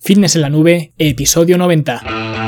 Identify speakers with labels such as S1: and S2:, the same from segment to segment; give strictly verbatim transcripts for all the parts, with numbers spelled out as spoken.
S1: Fitness en la Nube, episodio noventa.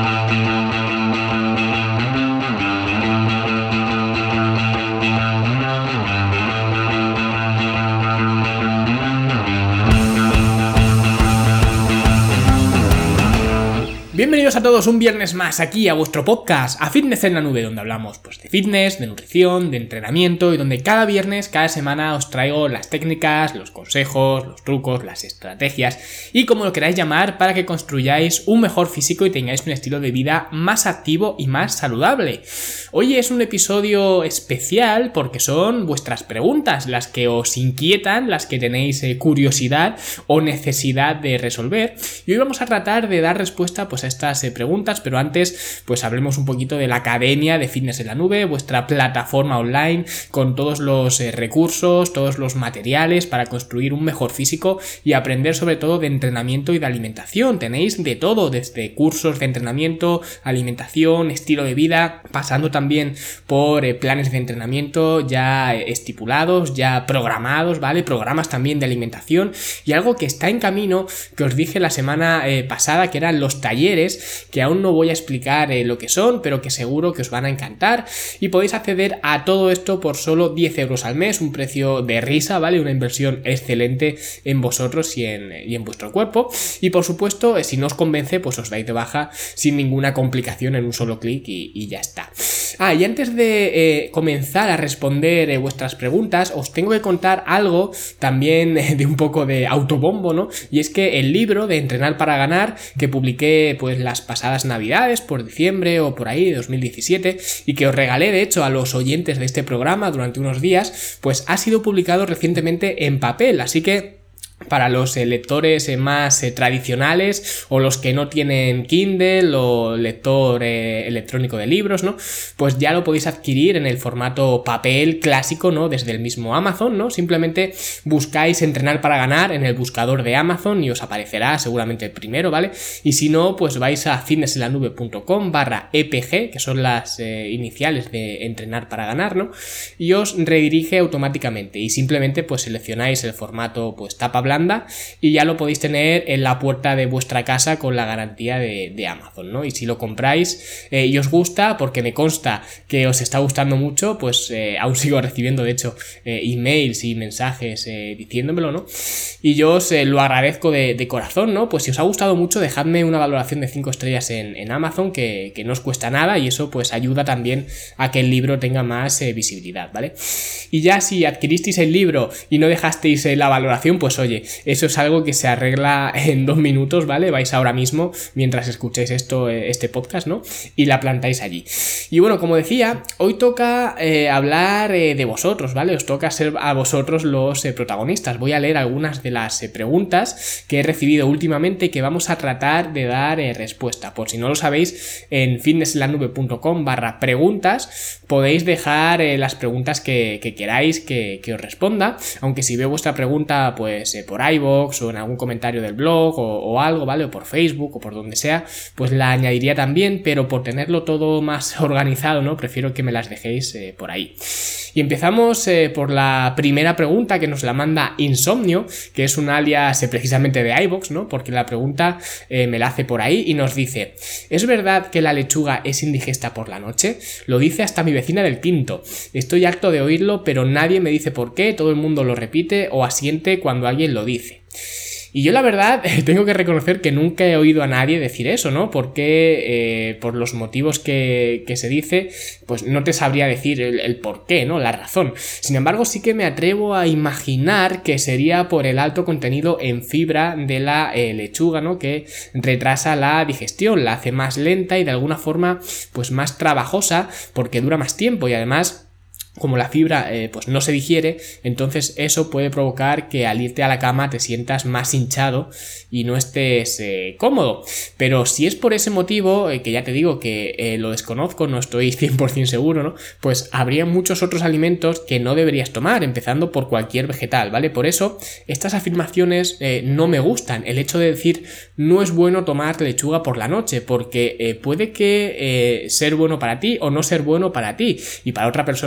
S1: Bienvenidos a todos un viernes más aquí a vuestro podcast, a Fitness en la Nube, donde hablamos pues, de fitness, de nutrición, de entrenamiento y donde cada viernes, cada semana os traigo las técnicas, los consejos, los trucos, las estrategias y como lo queráis llamar para que construyáis un mejor físico y tengáis un estilo de vida más activo y más saludable. Hoy es un episodio especial porque son vuestras preguntas las que os inquietan, las que tenéis eh, curiosidad o necesidad de resolver y hoy vamos a tratar de dar respuesta pues a estas eh, preguntas, pero antes pues hablemos un poquito de la Academia de Fitness en la Nube, vuestra plataforma online con todos los eh, recursos, todos los materiales para construir un mejor físico y aprender sobre todo de entrenamiento y de alimentación. Tenéis de todo, desde cursos de entrenamiento, alimentación, estilo de vida, pasando también por eh, planes de entrenamiento ya eh, estipulados, ya programados, ¿vale? Programas también de alimentación y algo que está en camino, que os dije la semana eh, pasada, que eran los talleres, que aún no voy a explicar eh, lo que son, pero que seguro que os van a encantar y podéis acceder a todo esto por solo diez euros al mes, un precio de risa, ¿vale? Una inversión excelente en vosotros y en, y en vuestro cuerpo y por supuesto, eh, si no os convence, pues os dais de baja sin ninguna complicación en un solo clic y, y ya está. Ah, y antes de eh, comenzar a responder eh, vuestras preguntas, os tengo que contar algo también eh, de un poco de autobombo, ¿no? Y es que el libro de Entrenar para Ganar, que publiqué pues las pasadas navidades, por diciembre o por ahí de dos mil diecisiete, y que os regalé de hecho a los oyentes de este programa durante unos días, pues ha sido publicado recientemente en papel, así que para los eh, lectores eh, más eh, tradicionales o los que no tienen Kindle o lector eh, electrónico de libros, ¿no? Pues ya lo podéis adquirir en el formato papel clásico, ¿no? Desde el mismo Amazon, ¿no? Simplemente buscáis Entrenar para Ganar en el buscador de Amazon y os aparecerá seguramente el primero, ¿vale? Y si no, pues vais a fitnessenlanube.com barra epg, que son las eh, iniciales de Entrenar para Ganar, ¿no? Y os redirige automáticamente y simplemente pues seleccionáis el formato pues tapa blanca y ya lo podéis tener en la puerta de vuestra casa con la garantía de, de Amazon, ¿no? Y si lo compráis eh, y os gusta, porque me consta que os está gustando mucho, pues eh, aún sigo recibiendo de hecho eh, emails y mensajes eh, diciéndomelo, ¿no? Y yo os eh, lo agradezco de, de corazón, ¿no? Pues si os ha gustado mucho, dejadme una valoración de cinco estrellas en, en Amazon que, que no os cuesta nada y eso pues ayuda también a que el libro tenga más eh, visibilidad, ¿vale? Y ya si adquiristeis el libro y no dejasteis eh, la valoración, pues oye, eso es algo que se arregla en dos minutos, ¿vale? Vais ahora mismo, mientras escuchéis esto, este podcast, ¿no? Y la plantáis allí. Y bueno, como decía, hoy toca eh, hablar eh, de vosotros, ¿vale? Os toca ser a vosotros los eh, protagonistas. Voy a leer algunas de las eh, preguntas que he recibido últimamente y que vamos a tratar de dar eh, respuesta. Por si no lo sabéis, en fitnessenlanube.com barra preguntas podéis dejar eh, las preguntas que, que queráis que, que os responda, aunque si veo vuestra pregunta, pues eh, por iVoox o en algún comentario del blog o, o algo, ¿vale? O por Facebook o por donde sea, pues la añadiría también, pero por tenerlo todo más organizado, ¿no? Prefiero que me las dejéis eh, por ahí. Y empezamos eh, por la primera pregunta que nos la manda Insomnio, que es un alias eh, precisamente de iVoox, ¿no? Porque la pregunta eh, me la hace por ahí y nos dice: ¿es verdad que la lechuga es indigesta por la noche? Lo dice hasta mi vecina del quinto. Estoy harto de oírlo, pero nadie me dice por qué, todo el mundo lo repite o asiente cuando alguien lo dice. Y yo la verdad tengo que reconocer que nunca he oído a nadie decir eso, ¿no? Porque eh, por los motivos que, que se dice, pues no te sabría decir el, el por qué, ¿no? La razón. Sin embargo, sí que me atrevo a imaginar que sería por el alto contenido en fibra de la eh, lechuga, ¿no? Que retrasa la digestión, la hace más lenta y de alguna forma pues más trabajosa porque dura más tiempo y además, como la fibra eh, pues no se digiere, entonces eso puede provocar que al irte a la cama te sientas más hinchado y no estés eh, cómodo. Pero si es por ese motivo, eh, que ya te digo que eh, lo desconozco, no estoy cien por ciento seguro, ¿no? Pues habría muchos otros alimentos que no deberías tomar, empezando por cualquier vegetal, ¿vale? Por eso estas afirmaciones eh, no me gustan. El hecho de decir no es bueno tomar lechuga por la noche, porque eh, puede que eh, ser bueno para ti o no ser bueno para ti, y para otra persona pues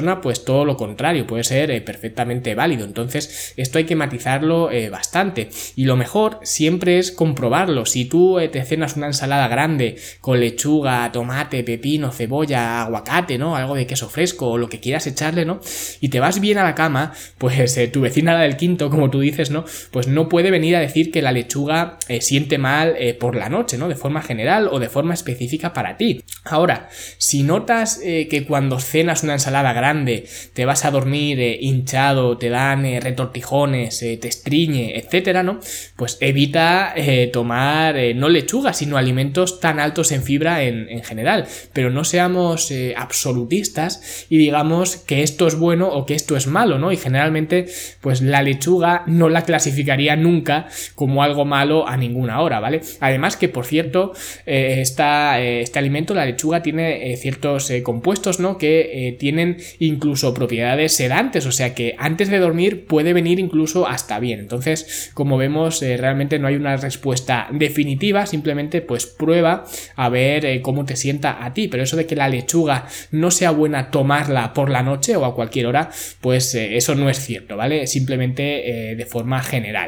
S1: pues todo lo contrario, puede ser eh, perfectamente válido. Entonces esto hay que matizarlo eh, bastante, y lo mejor siempre es comprobarlo. Si tú eh, te cenas una ensalada grande con lechuga, tomate, pepino, cebolla, aguacate, ¿no? Algo de queso fresco o lo que quieras echarle, ¿no? Y te vas bien a la cama, pues eh, tu vecina, la del quinto, como tú dices, ¿no? Pues no puede venir a decir que la lechuga eh, siente mal eh, por la noche, ¿no? De forma general o de forma específica para ti. Ahora, si notas eh, que cuando cenas una ensalada grande te vas a dormir eh, hinchado, te dan eh, retortijones, eh, te estriñe, etcétera, ¿no? Pues evita eh, tomar eh, no lechuga, sino alimentos tan altos en fibra en, en general. Pero no seamos eh, absolutistas y digamos que esto es bueno o que esto es malo, ¿no? Y generalmente, pues la lechuga no la clasificaría nunca como algo malo a ninguna hora, ¿vale? Además que, por cierto, eh, esta, eh, este alimento, la lechuga, tiene eh, ciertos eh, compuestos, ¿no? Que eh, tienen incluso propiedades sedantes, o sea que antes de dormir puede venir incluso hasta bien. Entonces, como vemos, eh, realmente no hay una respuesta definitiva, simplemente pues prueba a ver eh, cómo te sienta a ti. Pero eso de que la lechuga no sea buena tomarla por la noche o a cualquier hora, pues eh, eso no es cierto, ¿vale? Simplemente eh, de forma general.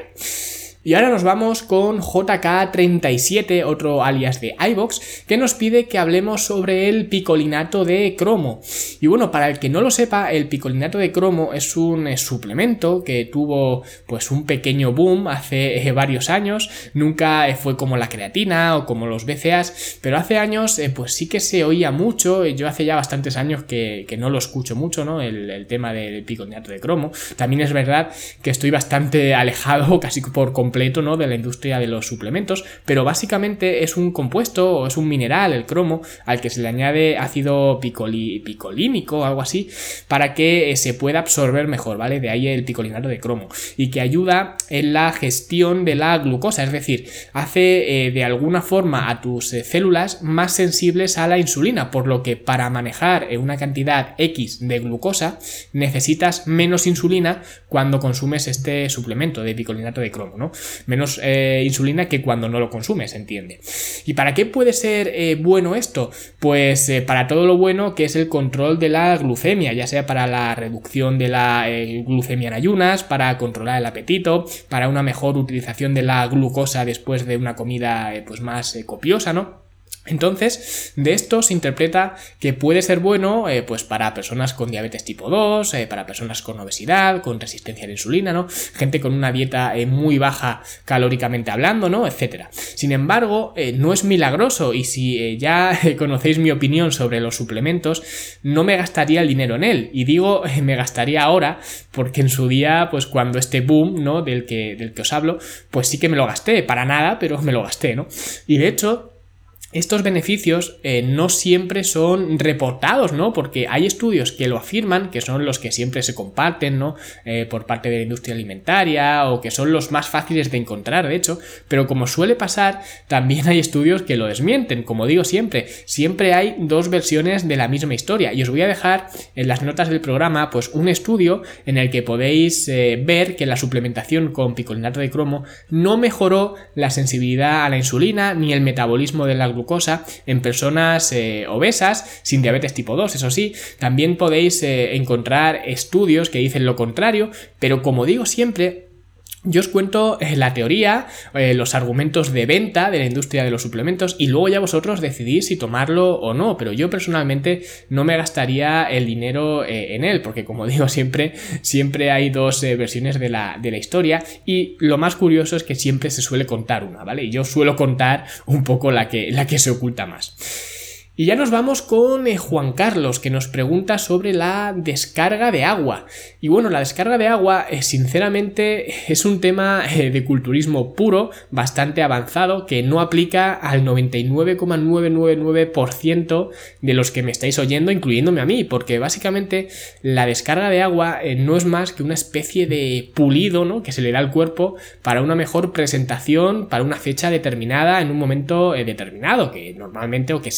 S1: Y ahora nos vamos con J K treinta y siete, otro alias de iVoox, que nos pide que hablemos sobre el picolinato de cromo. Y bueno, para el que no lo sepa, el picolinato de cromo es un eh, suplemento que tuvo pues un pequeño boom hace eh, varios años. Nunca eh, fue como la creatina o como los B C A As, pero hace años eh, pues sí que se oía mucho. Yo hace ya bastantes años que, que no lo escucho mucho, ¿no? El, el tema del picolinato de cromo. También es verdad que estoy bastante alejado, casi por completo, ¿no? De la industria de los suplementos, pero básicamente es un compuesto o es un mineral, el cromo, al que se le añade ácido picoli, picolínico o algo así, para que eh, se pueda absorber mejor, ¿vale? De ahí el picolinato de cromo, y que ayuda en la gestión de la glucosa, es decir, hace eh, de alguna forma a tus eh, células más sensibles a la insulina, por lo que para manejar eh, una cantidad X de glucosa necesitas menos insulina cuando consumes este suplemento de picolinato de cromo, ¿no? Menos eh, insulina que cuando no lo consumes, entiende. ¿Y para qué puede ser eh, bueno esto? Pues eh, para todo lo bueno que es el control de la glucemia, ya sea para la reducción de la eh, glucemia en ayunas, para controlar el apetito, para una mejor utilización de la glucosa después de una comida eh, pues más eh, copiosa, ¿no? Entonces, de esto se interpreta que puede ser bueno eh, pues para personas con diabetes tipo dos, eh, para personas con obesidad, con resistencia a la insulina, ¿no? Gente con una dieta eh, muy baja calóricamente hablando, ¿no? Etcétera. Sin embargo, eh, no es milagroso, y si eh, ya eh, conocéis mi opinión sobre los suplementos, no me gastaría el dinero en él. Y digo, eh, me gastaría ahora, porque en su día, pues cuando este boom, ¿no? Del que, del que os hablo, pues sí que me lo gasté, para nada, pero me lo gasté, ¿no? Y de hecho, estos beneficios eh, no siempre son reportados, ¿no? Porque hay estudios que lo afirman, que son los que siempre se comparten, ¿no? Eh, por parte de la industria alimentaria, o que son los más fáciles de encontrar, de hecho, pero como suele pasar, también hay estudios que lo desmienten. Como digo siempre, siempre hay dos versiones de la misma historia, y os voy a dejar en las notas del programa pues un estudio en el que podéis eh, ver que la suplementación con picolinato de cromo no mejoró la sensibilidad a la insulina ni el metabolismo de la glucosa en personas eh, obesas, sin diabetes tipo dos, eso sí. También podéis eh, encontrar estudios que dicen lo contrario, pero como digo siempre, yo os cuento eh, la teoría, eh, los argumentos de venta de la industria de los suplementos, y luego ya vosotros decidís si tomarlo o no, pero yo personalmente no me gastaría el dinero eh, en él, porque como digo siempre, siempre hay dos eh, versiones de la, de la historia, y lo más curioso es que siempre se suele contar una, ¿vale? Y yo suelo contar un poco la que, la que se oculta más. Y ya nos vamos con eh, Juan Carlos, que nos pregunta sobre la descarga de agua. Y bueno, la descarga de agua, eh, sinceramente, es un tema eh, de culturismo puro, bastante avanzado, que no aplica al noventa y nueve coma novecientos noventa y nueve por ciento de los que me estáis oyendo, incluyéndome a mí, porque básicamente la descarga de agua eh, no es más que una especie de pulido, ¿no? Que se le da al cuerpo para una mejor presentación, para una fecha determinada, en un momento eh, determinado, que normalmente o que siempre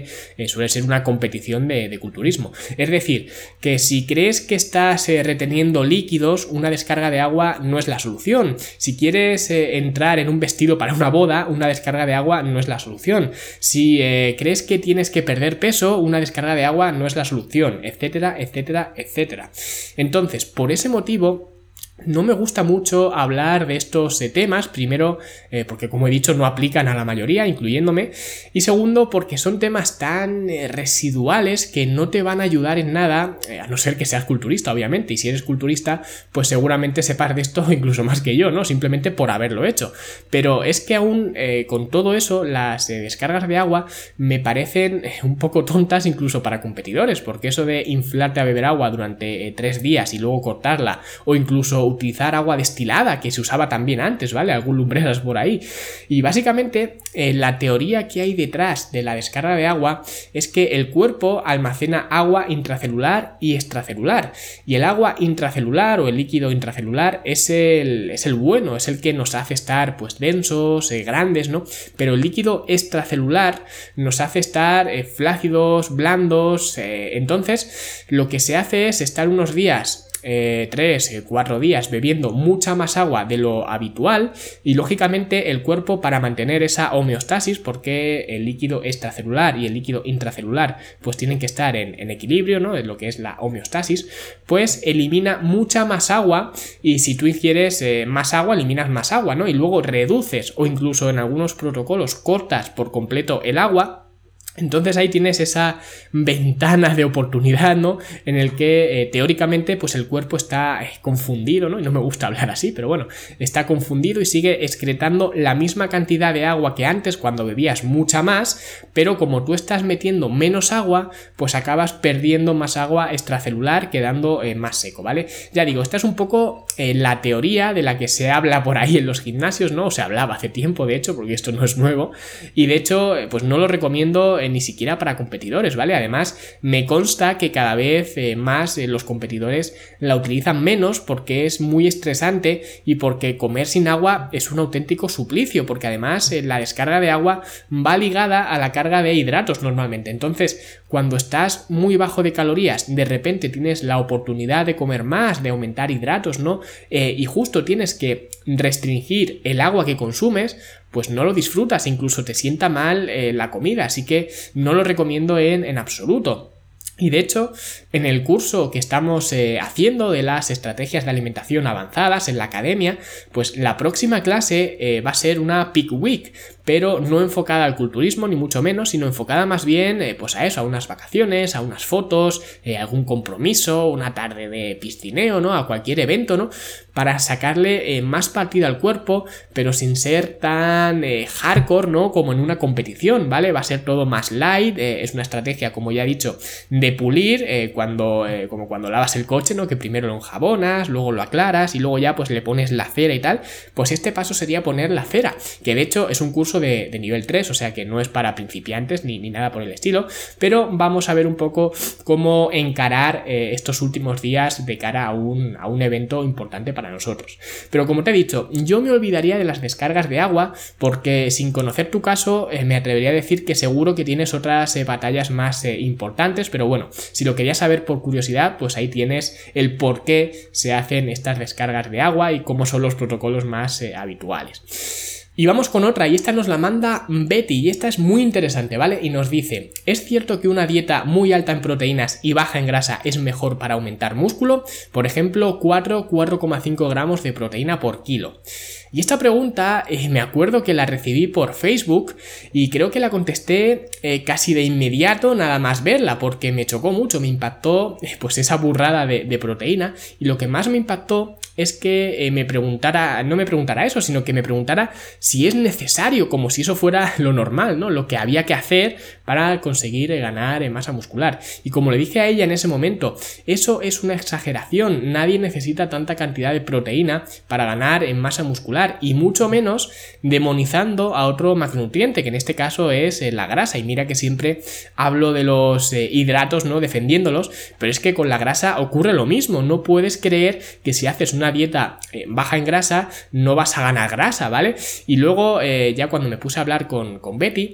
S1: eh, suele ser una competición de, de culturismo. Es decir, que si crees que estás eh, reteniendo líquidos, una descarga de agua no es la solución. Si quieres eh, entrar en un vestido para una boda, una descarga de agua no es la solución. Si eh, crees que tienes que perder peso, una descarga de agua no es la solución, etcétera, etcétera, etcétera. Entonces, por ese motivo, no me gusta mucho hablar de estos eh, temas, primero eh, porque como he dicho no aplican a la mayoría, incluyéndome, y segundo porque son temas tan eh, residuales que no te van a ayudar en nada, eh, a no ser que seas culturista obviamente, y si eres culturista pues seguramente sepas de esto incluso más que yo, ¿no? Simplemente por haberlo hecho, pero es que aún eh, con todo eso las eh, descargas de agua me parecen eh, un poco tontas incluso para competidores, porque eso de inflarte a beber agua durante eh, tres días y luego cortarla, o incluso utilizar agua destilada, que se usaba también antes, ¿vale? Algún lumbreras por ahí. Y básicamente eh, la teoría que hay detrás de la descarga de agua es que el cuerpo almacena agua intracelular y extracelular. Y el agua intracelular o el líquido intracelular es el, es el bueno, es el que nos hace estar pues densos, eh, grandes, ¿no? Pero el líquido extracelular nos hace estar eh, flácidos, blandos. Eh, entonces, lo que se hace es estar unos días Eh, tres, cuatro días bebiendo mucha más agua de lo habitual y lógicamente el cuerpo, para mantener esa homeostasis, porque el líquido extracelular y el líquido intracelular pues tienen que estar en, en equilibrio, ¿no? En lo que es la homeostasis, pues elimina mucha más agua, y si tú ingieres eh, más agua, eliminas más agua, ¿no? Y luego reduces o incluso en algunos protocolos cortas por completo el agua. Entonces ahí tienes esa ventana de oportunidad, ¿no? En el que eh, teóricamente pues el cuerpo está eh, confundido, ¿no? Y no me gusta hablar así, pero bueno, está confundido y sigue excretando la misma cantidad de agua que antes cuando bebías mucha más, pero como tú estás metiendo menos agua, pues acabas perdiendo más agua extracelular, quedando eh, más seco, ¿vale? Ya digo, esta es un poco eh, la teoría de la que se habla por ahí en los gimnasios, ¿no? O se hablaba hace tiempo, de hecho, porque esto no es nuevo, y de hecho, eh, pues no lo recomiendo eh, ni siquiera para competidores, ¿vale? Además, me consta que cada vez eh, más eh, los competidores la utilizan menos porque es muy estresante y porque comer sin agua es un auténtico suplicio, porque además eh, la descarga de agua va ligada a la carga de hidratos normalmente. Entonces, cuando estás muy bajo de calorías, de repente tienes la oportunidad de comer más, de aumentar hidratos, ¿no? Eh, y justo tienes que restringir el agua que consumes, pues no lo disfrutas, incluso te sienta mal eh, la comida, así que no lo recomiendo en, en absoluto. Y de hecho, en el curso que estamos eh, haciendo de las estrategias de alimentación avanzadas en la academia, pues la próxima clase eh, va a ser una peak week, pero no enfocada al culturismo ni mucho menos, sino enfocada más bien eh, pues a eso, a unas vacaciones, a unas fotos, eh, algún compromiso, una tarde de piscineo, ¿no? A cualquier evento, ¿no? Para sacarle eh, más partido al cuerpo, pero sin ser tan eh, hardcore, ¿no? Como en una competición, ¿vale? Va a ser todo más light, eh, es una estrategia, como ya he dicho, de pulir, eh, cuando, eh, como cuando lavas el coche, ¿no? Que primero lo enjabonas, luego lo aclaras y luego ya pues le pones la cera y tal. Pues este paso sería poner la cera, que de hecho es un curso de, de nivel tres, o sea que no es para principiantes ni, ni nada por el estilo, pero vamos a ver un poco cómo encarar eh, estos últimos días de cara a un, a un evento importante para nosotros. Pero como te he dicho, yo me olvidaría de las descargas de agua porque sin conocer tu caso eh, me atrevería a decir que seguro que tienes otras eh, batallas más eh, importantes, pero bueno, si lo querías saber por curiosidad, pues ahí tienes el por qué se hacen estas descargas de agua y cómo son los protocolos más eh, habituales. Y vamos con otra, y esta nos la manda Betty, y esta es muy interesante, ¿vale? Y nos dice: ¿es cierto que una dieta muy alta en proteínas y baja en grasa es mejor para aumentar músculo? Por ejemplo, cuatro, cuatro coma cinco gramos de proteína por kilo. Y esta pregunta eh, me acuerdo que la recibí por Facebook y creo que la contesté eh, casi de inmediato nada más verla, porque me chocó mucho, me impactó eh, pues esa burrada de, de proteína, y lo que más me impactó es que eh, me preguntara, no me preguntara eso, sino que me preguntara si es necesario, como si eso fuera lo normal, ¿no? Lo que había que hacer para conseguir eh, ganar eh, masa muscular. Y como le dije a ella en ese momento, eso es una exageración, nadie necesita tanta cantidad de proteína para ganar en masa muscular, y mucho menos demonizando a otro macronutriente, que en este caso es eh, la grasa. Y mira que siempre hablo de los eh, hidratos, ¿no? Defendiéndolos, pero es que con la grasa ocurre lo mismo. No puedes creer que si haces una dieta eh, baja en grasa no vas a ganar grasa, ¿vale? Y luego eh, ya cuando me puse a hablar con, con Betty,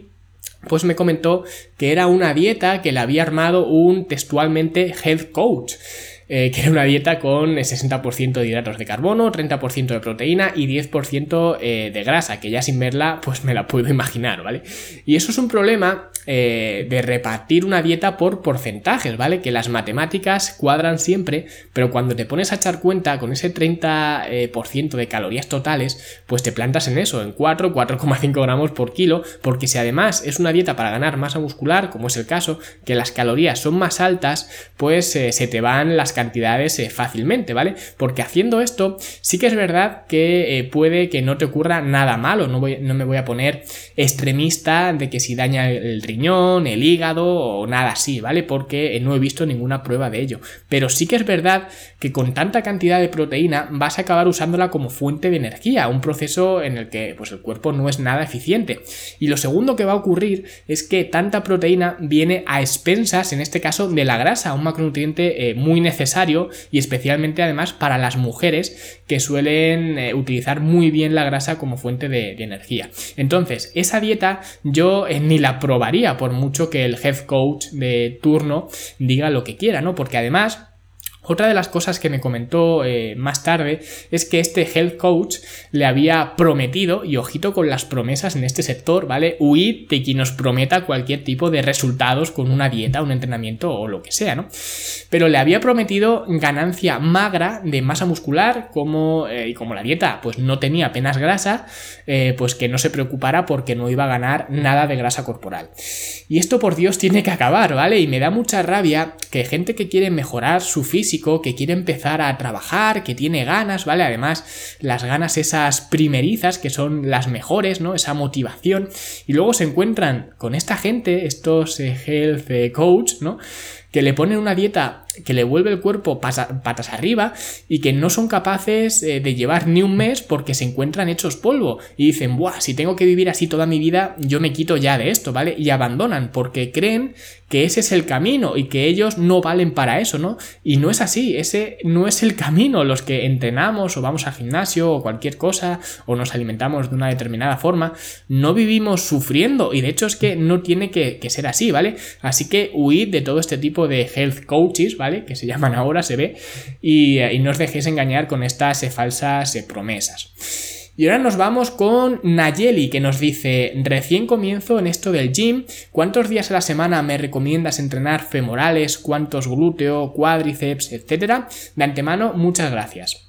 S1: pues me comentó que era una dieta que le había armado un textualmente health coach. Eh, que era una dieta con sesenta por ciento de hidratos de carbono, treinta por ciento de proteína y diez por ciento eh, de grasa, que ya sin verla pues me la puedo imaginar, ¿vale? Y eso es un problema eh, de repartir una dieta por porcentajes, ¿vale? Que las matemáticas cuadran siempre, pero cuando te pones a echar cuenta con ese treinta por ciento de calorías totales, pues te plantas en eso, en cuatro, cuatro coma cinco gramos por kilo, porque si además es una dieta para ganar masa muscular, como es el caso, que las calorías son más altas, pues eh, se te van las cantidades eh, fácilmente, ¿vale? Porque haciendo esto sí que es verdad que eh, puede que no te ocurra nada malo, no, voy, no me voy a poner extremista de que si daña el riñón, el hígado o nada así, ¿vale? Porque eh, no he visto ninguna prueba de ello, pero sí que es verdad que con tanta cantidad de proteína vas a acabar usándola como fuente de energía, un proceso en el que pues el cuerpo no es nada eficiente. Y lo segundo que va a ocurrir es que tanta proteína viene a expensas, en este caso, de la grasa, un macronutriente eh, muy necesario y especialmente además para las mujeres que suelen eh, utilizar muy bien la grasa como fuente de, de energía. Entonces, esa dieta yo eh, ni la probaría por mucho que el health coach de turno diga lo que quiera, ¿no? Porque además, otra de las cosas que me comentó eh, más tarde es que este health coach le había prometido, y ojito con las promesas en este sector, ¿vale? Huid de quien nos prometa cualquier tipo de resultados con una dieta, un entrenamiento o lo que sea, ¿no? Pero le había prometido ganancia magra de masa muscular, como, eh, y como la dieta pues no tenía apenas grasa, eh, pues que no se preocupara porque no iba a ganar nada de grasa corporal. Y esto, por Dios, tiene que acabar, ¿vale? Y me da mucha rabia que gente que quiere mejorar su físico, que quiere empezar a trabajar, que tiene ganas, ¿vale? Además, las ganas esas primerizas, que son las mejores, ¿no? Esa motivación. Y luego se encuentran con esta gente, estos eh, health eh, coach, ¿no? Que le ponen una dieta que le vuelve el cuerpo pasa, patas arriba y que no son capaces eh, de llevar ni un mes porque se encuentran hechos polvo y dicen, buah, si tengo que vivir así toda mi vida, yo me quito ya de esto, ¿vale? Y abandonan porque creen que ese es el camino y que ellos no valen para eso, ¿no? Y no es así, ese no es el camino. Los que entrenamos o vamos al gimnasio o cualquier cosa o nos alimentamos de una determinada forma, no vivimos sufriendo y de hecho es que no tiene que, que ser así, ¿vale? Así que huid de todo este tipo de health coaches, ¿vale? Que se llaman ahora, se ve, y, y no os dejéis engañar con estas eh, falsas eh, promesas. Y ahora nos vamos con Nayeli, que nos dice, recién comienzo en esto del gym, ¿cuántos días a la semana me recomiendas entrenar femorales, cuántos glúteo, cuádriceps, etcétera? De antemano, muchas gracias.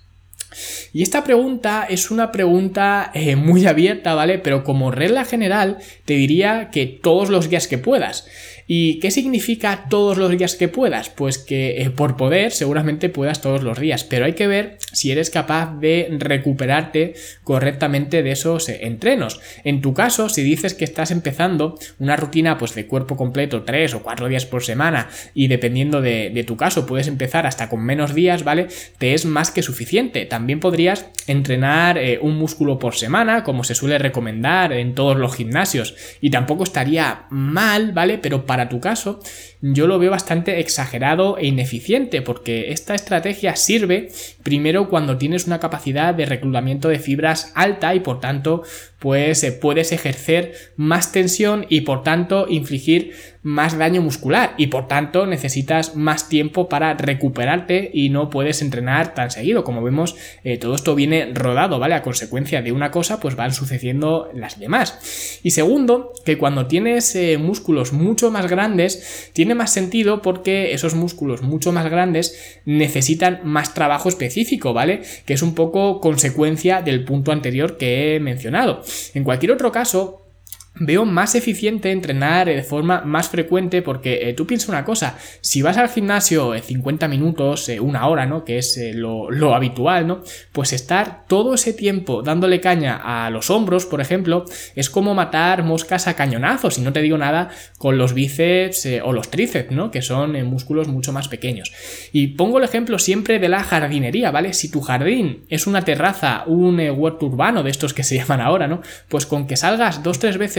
S1: Y esta pregunta es una pregunta eh, muy abierta, ¿vale? Pero como regla general te diría que todos los días que puedas. ¿Y qué significa todos los días que puedas? Pues que eh, por poder seguramente puedas todos los días, pero hay que ver si eres capaz de recuperarte correctamente de esos eh, entrenos. En tu caso, si dices que estás empezando una rutina pues de cuerpo completo tres o cuatro días por semana y dependiendo de, de tu caso puedes empezar hasta con menos días, ¿vale? Te es más que suficiente. También podrías entrenar eh, un músculo por semana, como se suele recomendar en todos los gimnasios, y tampoco estaría mal, ¿vale? Pero para tu caso yo lo veo bastante exagerado e ineficiente, porque esta estrategia sirve primero cuando tienes una capacidad de reclutamiento de fibras alta y por tanto pues eh, puedes ejercer más tensión y por tanto infligir más daño muscular y por tanto necesitas más tiempo para recuperarte y no puedes entrenar tan seguido. Como vemos, eh, todo esto viene rodado, ¿vale? A consecuencia de una cosa pues van sucediendo las demás. Y segundo, que cuando tienes eh, músculos mucho más grandes tiene más sentido porque esos músculos mucho más grandes necesitan más trabajo específico, ¿vale? Que es un poco consecuencia del punto anterior que he mencionado. En cualquier otro caso, veo más eficiente entrenar de forma más frecuente porque eh, tú piensa una cosa, si vas al gimnasio eh, cincuenta minutos, eh, una hora, ¿no? Que es eh, lo, lo habitual, ¿no? Pues estar todo ese tiempo dándole caña a los hombros, por ejemplo, es como matar moscas a cañonazos, y no te digo nada con los bíceps eh, o los tríceps, ¿no? Que son eh, músculos mucho más pequeños. Y pongo el ejemplo siempre de la jardinería, ¿vale? Si tu jardín es una terraza, un eh, huerto urbano de estos que se llaman ahora, ¿no? Pues con que salgas dos, tres veces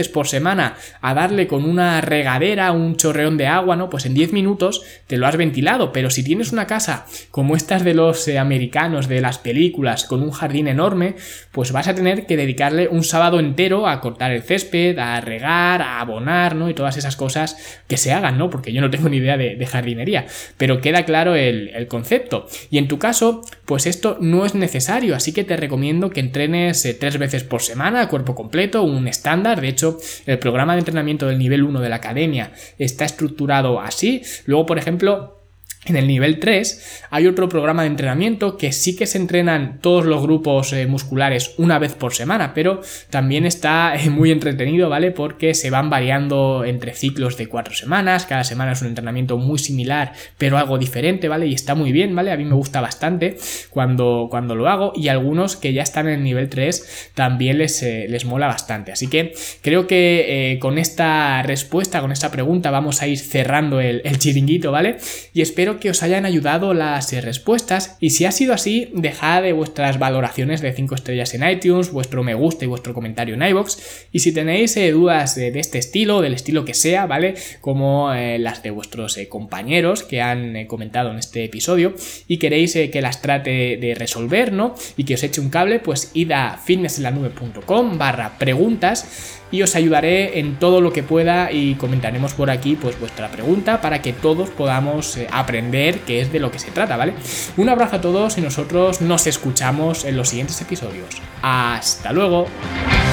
S1: veces por semana a darle con una regadera, un chorreón de agua, ¿no? Pues en diez minutos te lo has ventilado, pero si tienes una casa como estas de los eh, americanos de las películas con un jardín enorme, pues vas a tener que dedicarle un sábado entero a cortar el césped, a regar, a abonar, ¿no? Y todas esas cosas que se hagan, ¿no? Porque yo no tengo ni idea de, de jardinería, pero queda claro el, el concepto. Y en tu caso, pues esto no es necesario, así que te recomiendo que entrenes eh, tres veces por semana a cuerpo completo, un estándar. De hecho, el programa de entrenamiento del nivel uno de la academia está estructurado así. Luego, por ejemplo, en el nivel tres hay otro programa de entrenamiento que sí que se entrenan todos los grupos eh, musculares una vez por semana, pero también está eh, muy entretenido, ¿vale? Porque se van variando entre ciclos de cuatro semanas, cada semana es un entrenamiento muy similar, pero algo diferente, ¿vale? Y está muy bien, ¿vale? A mí me gusta bastante cuando, cuando lo hago, y algunos que ya están en el nivel tres también les, eh, les mola bastante. Así que creo que eh, con esta respuesta, con esta pregunta, vamos a ir cerrando el, el chiringuito, ¿vale? Y espero que os hayan ayudado las eh, respuestas, y si ha sido así, dejad de vuestras valoraciones de cinco estrellas en iTunes, vuestro me gusta y vuestro comentario en iVoox, y si tenéis eh, dudas de, de este estilo, del estilo que sea, ¿vale? Como eh, las de vuestros eh, compañeros que han eh, comentado en este episodio y queréis eh, que las trate de resolver, ¿no? Y que os eche un cable, pues id a fitnessenlanube punto com barra preguntas y os ayudaré en todo lo que pueda, y comentaremos por aquí pues vuestra pregunta para que todos podamos eh, aprender qué es de lo que se trata, ¿vale? Un abrazo a todos y nosotros nos escuchamos en los siguientes episodios. ¡Hasta luego!